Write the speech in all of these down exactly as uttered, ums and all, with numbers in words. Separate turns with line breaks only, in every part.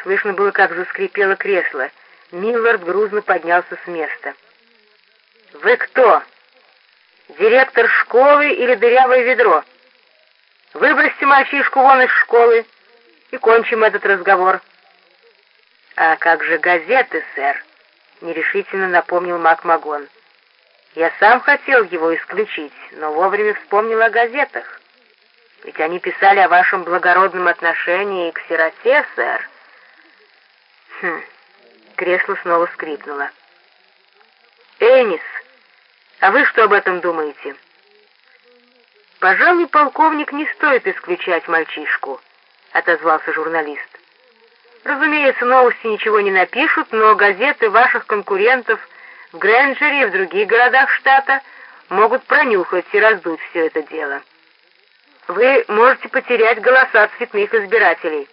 Слышно было, как заскрипело кресло. Миллард грузно поднялся с места. «Вы кто? Директор школы или дырявое ведро? Выбросьте мальчишку вон из школы и кончим этот разговор». «А как же газеты, сэр?» — нерешительно напомнил МакМагон. «Я сам хотел его исключить, но вовремя вспомнил о газетах. Ведь они писали о вашем благородном отношении к сироте, сэр». «Хм...» — кресло снова скрипнуло. «Энис, а вы что об этом думаете?» «Пожалуй, полковник, не стоит исключать мальчишку», — отозвался журналист. «Разумеется, новости ничего не напишут, но газеты ваших конкурентов в Грэнджере и в других городах штата могут пронюхать и раздуть все это дело. Вы можете потерять голоса цветных избирателей».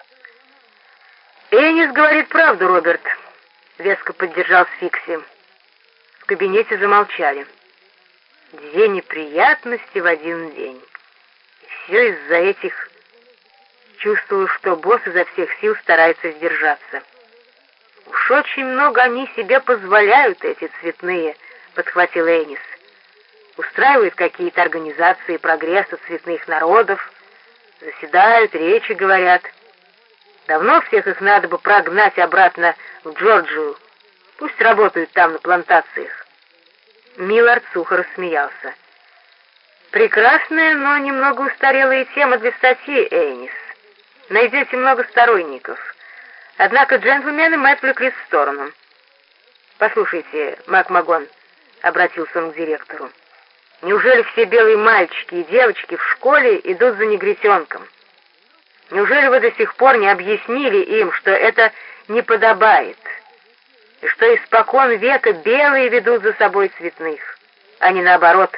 «Энис говорит правду, Роберт», — веско поддержал Фикси. В кабинете замолчали. Две неприятности в один день. И все из-за этих... Чувствую, что босс изо всех сил старается сдержаться. «Уж очень много они себе позволяют, эти цветные», — подхватил Энис. «Устраивают какие-то организации прогресса цветных народов, заседают, речи говорят. Давно всех их надо бы прогнать обратно в Джорджию. Пусть работают там на плантациях». Миллард сухо рассмеялся. «Прекрасная, но немного устарелая тема для статьи, Энис. Найдете много сторонников. Однако джентльмены мы отвлеклись в сторону». «Послушайте, МакМагон», — обратился он к директору, — «неужели все белые мальчики и девочки в школе идут за негритенком? Неужели вы до сих пор не объяснили им, что это не подобает, и что испокон века белые ведут за собой цветных, а не наоборот?»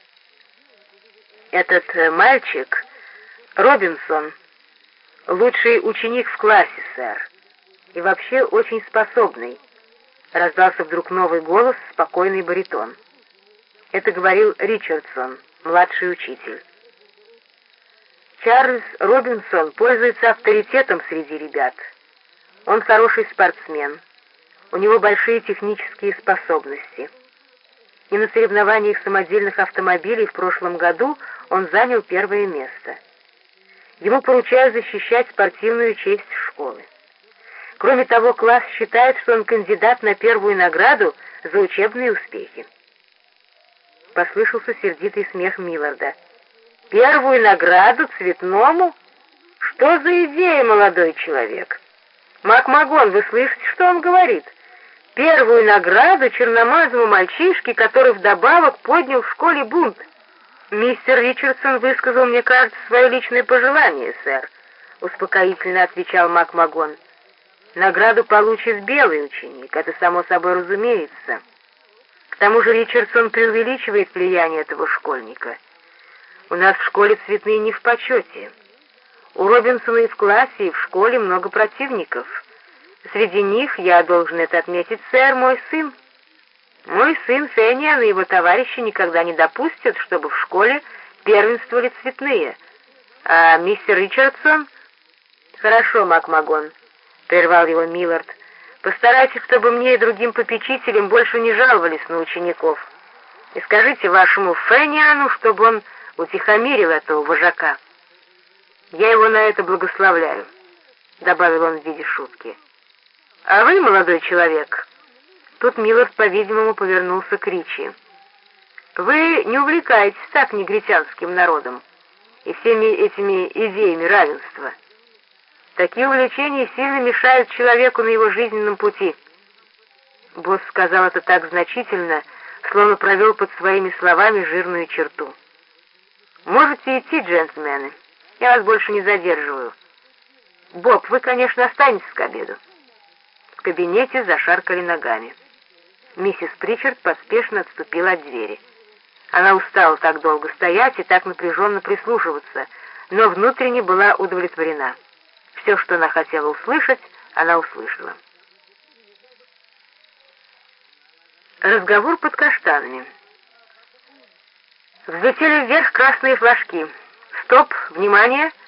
«Этот мальчик, Робинсон, лучший ученик в классе, сэр, и вообще очень способный», — раздался вдруг новый голос, спокойный баритон. Это говорил Ричардсон, младший учитель. «Чарльз Робинсон пользуется авторитетом среди ребят. Он хороший спортсмен, у него большие технические способности. И на соревнованиях самодельных автомобилей в прошлом году он занял первое место. Ему поручают защищать спортивную честь школы. Кроме того, класс считает, что он кандидат на первую награду за учебные успехи». Послышался сердитый смех Милларда. «Первую награду цветному? Что за идея, молодой человек? МакМагон, вы слышите, что он говорит? Первую награду черномазому мальчишке, который вдобавок поднял в школе бунт. Мистер Ричардсон высказал, мне кажется, свое личное пожелание, сэр», — успокоительно отвечал МакМагон. «Награду получит белый ученик, это само собой разумеется. К тому же Ричардсон преувеличивает влияние этого школьника. У нас в школе цветные не в почете. У Робинсона и в классе, и в школе много противников. Среди них, я должен это отметить, сэр, мой сын. Мой сын Фениан и его товарищи никогда не допустят, чтобы в школе первенствовали цветные. А мистер Ричардсон...» «Хорошо, МакМагон», — прервал его Миллард. «Постарайтесь, чтобы мне и другим попечителям больше не жаловались на учеников. И скажите вашему Фениану, чтобы он утихомирил этого вожака. Я его на это благословляю», — добавил он в виде шутки. «А вы, молодой человек...» Тут Миллард, по-видимому, повернулся к Ричи. «Вы не увлекаетесь так негритянским народом и всеми этими идеями равенства. Такие увлечения сильно мешают человеку на его жизненном пути». Босс сказал это так значительно, словно провел под своими словами жирную черту. «Можете идти, джентльмены. Я вас больше не задерживаю. Боб, вы, конечно, останетесь к обеду». В кабинете зашаркали ногами. Миссис Причард поспешно отступила от двери. Она устала так долго стоять и так напряженно прислушиваться, но внутренне была удовлетворена. Все, что она хотела услышать, она услышала. Разговор под каштанами. Взлетели вверх красные флажки. «Стоп! Внимание!»